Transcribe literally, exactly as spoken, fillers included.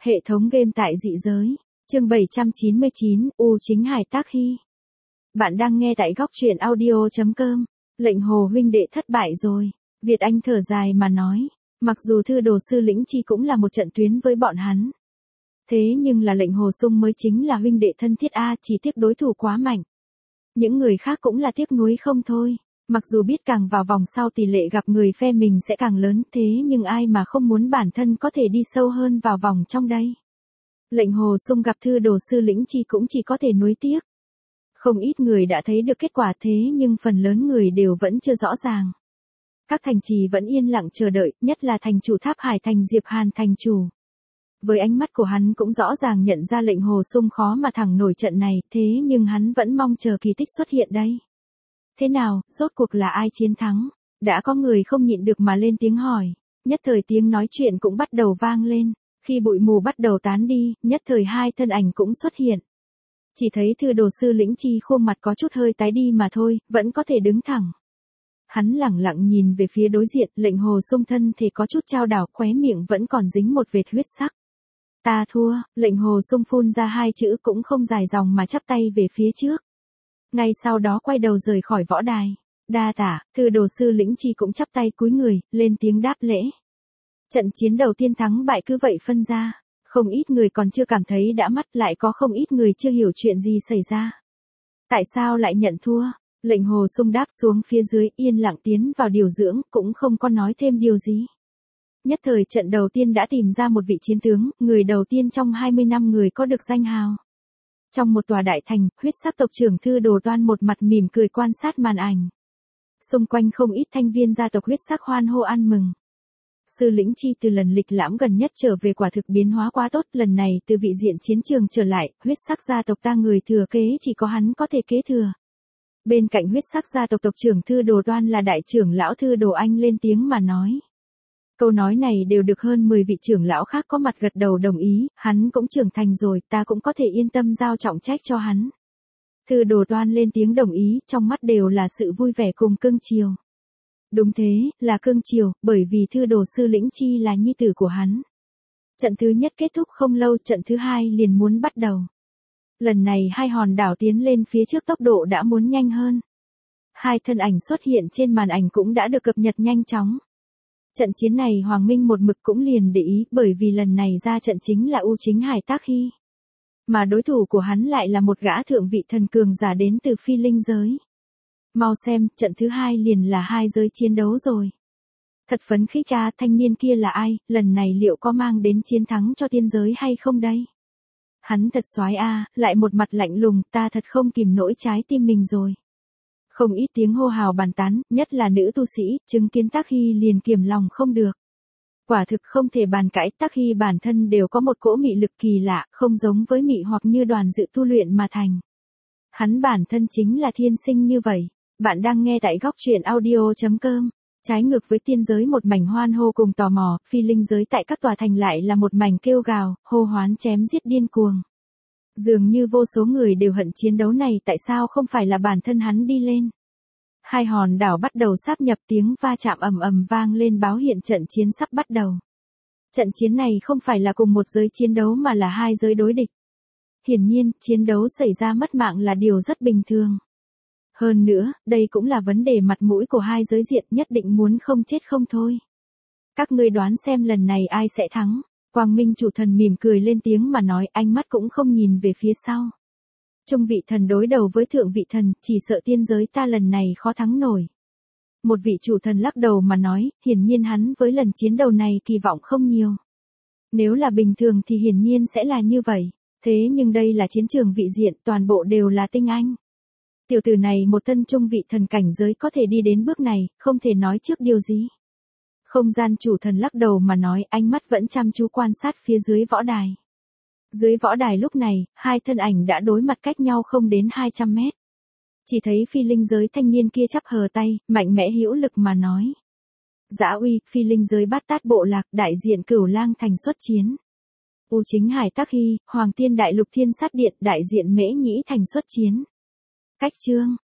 Hệ thống game tại dị giới. Chương bảy trăm chín mươi chín, U Chính Hải Tác Hy. Bạn đang nghe tại góc truyện audio chấm com. Lệnh Hồ huynh đệ thất bại rồi. Việt Anh thở dài mà nói. Mặc dù thư đồ sư Lĩnh Chi cũng là một trận tuyến với bọn hắn. Thế nhưng là Lệnh Hồ Sung mới chính là huynh đệ thân thiết A, chỉ tiếc đối thủ quá mạnh. Những người khác cũng là tiếc nuối không thôi. Mặc dù biết càng vào vòng sau tỷ lệ gặp người phe mình sẽ càng lớn, thế nhưng ai mà không muốn bản thân có thể đi sâu hơn vào vòng trong đây. Lệnh Hồ Sung gặp thư đồ sư Lĩnh Chi cũng chỉ có thể nuối tiếc. Không ít người đã thấy được kết quả thế nhưng phần lớn người đều vẫn chưa rõ ràng. Các thành trì vẫn yên lặng chờ đợi, nhất là thành chủ Tháp Hải thành Diệp Hàn thành chủ. Với ánh mắt của hắn cũng rõ ràng nhận ra Lệnh Hồ Sung khó mà thẳng nổi trận này, thế nhưng hắn vẫn mong chờ kỳ tích xuất hiện đây. Thế nào, rốt cuộc là ai chiến thắng? Đã có người không nhịn được mà lên tiếng hỏi. Nhất thời tiếng nói chuyện cũng bắt đầu vang lên. Khi bụi mù bắt đầu tán đi, nhất thời hai thân ảnh cũng xuất hiện. Chỉ thấy thư đồ sư Lĩnh Chi khuôn mặt có chút hơi tái đi mà thôi, vẫn có thể đứng thẳng. Hắn lẳng lặng nhìn về phía đối diện, Lệnh Hồ Sung thân thì có chút chao đảo, khóe miệng vẫn còn dính một vệt huyết sắc. Ta thua, Lệnh Hồ Sung phun ra hai chữ cũng không dài dòng mà chắp tay về phía trước. Ngay sau đó quay đầu rời khỏi võ đài. Đa tả, thư đồ sư Lĩnh Chi cũng chắp tay cúi người, lên tiếng đáp lễ. Trận chiến đầu tiên thắng bại cứ vậy phân ra. Không ít người còn chưa cảm thấy đã mắt, lại có không ít người chưa hiểu chuyện gì xảy ra. Tại sao lại nhận thua? Lệnh Hồ Sung đáp xuống phía dưới, yên lặng tiến vào điều dưỡng, cũng không có nói thêm điều gì. Nhất thời trận đầu tiên đã tìm ra một vị chiến tướng, người đầu tiên trong hai mươi năm người có được danh hào. Trong một tòa đại thành, huyết sắc tộc trưởng Thư Đồ Toan một mặt mỉm cười quan sát màn ảnh. Xung quanh không ít thanh viên gia tộc huyết sắc hoan hô ăn mừng. Sư Lĩnh Chi từ lần lịch lãm gần nhất trở về quả thực biến hóa quá tốt, lần này từ vị diện chiến trường trở lại, huyết sắc gia tộc ta người thừa kế chỉ có hắn có thể kế thừa. Bên cạnh huyết sắc gia tộc tộc trưởng Thư Đồ Toan là đại trưởng lão Thư Đồ Anh lên tiếng mà nói. Câu nói này đều được hơn mười vị trưởng lão khác có mặt gật đầu đồng ý, hắn cũng trưởng thành rồi, ta cũng có thể yên tâm giao trọng trách cho hắn. Thư Đồ Toan lên tiếng đồng ý, trong mắt đều là sự vui vẻ cùng cưng chiều. Đúng thế, là cưng chiều, bởi vì thư đồ sư Lĩnh Chi là nhi tử của hắn. Trận thứ nhất kết thúc không lâu, trận thứ hai liền muốn bắt đầu. Lần này hai hòn đảo tiến lên phía trước tốc độ đã muốn nhanh hơn. Hai thân ảnh xuất hiện trên màn ảnh cũng đã được cập nhật nhanh chóng. Trận chiến này Hoàng Minh một mực cũng liền để ý, bởi vì lần này ra trận chính là U Chính Hải Tác Hy. Mà đối thủ của hắn lại là một gã thượng vị thần cường giả đến từ phi linh giới. Mau xem, trận thứ hai liền là hai giới chiến đấu rồi. Thật phấn khích cha, thanh niên kia là ai, lần này liệu có mang đến chiến thắng cho tiên giới hay không đây? Hắn thật soái a, lại một mặt lạnh lùng, ta thật không kìm nổi trái tim mình rồi. Không ít tiếng hô hào bàn tán, nhất là nữ tu sĩ, chứng kiến Tác Hy liền kiềm lòng không được. Quả thực không thể bàn cãi, Tác Hy bản thân đều có một cỗ mị lực kỳ lạ, không giống với mị hoặc như đoàn dự tu luyện mà thành. Hắn bản thân chính là thiên sinh như vậy. Bạn đang nghe tại góc truyện audio chấm com. Trái ngược với tiên giới một mảnh hoan hô cùng tò mò, phi linh giới tại các tòa thành lại là một mảnh kêu gào, hô hoán chém giết điên cuồng. Dường như vô số người đều hận chiến đấu này, tại sao không phải là bản thân hắn đi lên. Hai hòn đảo bắt đầu sáp nhập, tiếng va chạm ầm ầm vang lên báo hiện trận chiến sắp bắt đầu. Trận chiến này không phải là cùng một giới chiến đấu mà là hai giới đối địch. Hiển nhiên, chiến đấu xảy ra mất mạng là điều rất bình thường. Hơn nữa, đây cũng là vấn đề mặt mũi của hai giới diện, nhất định muốn không chết không thôi. Các ngươi đoán xem lần này ai sẽ thắng? Quang Minh chủ thần mỉm cười lên tiếng mà nói, ánh mắt cũng không nhìn về phía sau. Trung vị thần đối đầu với thượng vị thần, chỉ sợ tiên giới ta lần này khó thắng nổi. Một vị chủ thần lắc đầu mà nói, hiển nhiên hắn với lần chiến đầu này kỳ vọng không nhiều. Nếu là bình thường thì hiển nhiên sẽ là như vậy. Thế nhưng đây là chiến trường vị diện, toàn bộ đều là tinh anh. Tiểu tử này một thân trung vị thần cảnh giới có thể đi đến bước này, không thể nói trước điều gì. Không gian chủ thần lắc đầu mà nói, ánh mắt vẫn chăm chú quan sát phía dưới võ đài. Dưới võ đài lúc này, hai thân ảnh đã đối mặt cách nhau không đến hai trăm mét. Chỉ thấy phi linh giới thanh niên kia chắp hờ tay, mạnh mẽ hữu lực mà nói. Dã uy, phi linh giới bát tát bộ lạc, đại diện Cửu Lang thành xuất chiến. U Chính Hải Tác Hy, Hoàng Tiên Đại Lục Thiên Sát Điện, đại diện Mễ Nhĩ thành xuất chiến. Cách chương,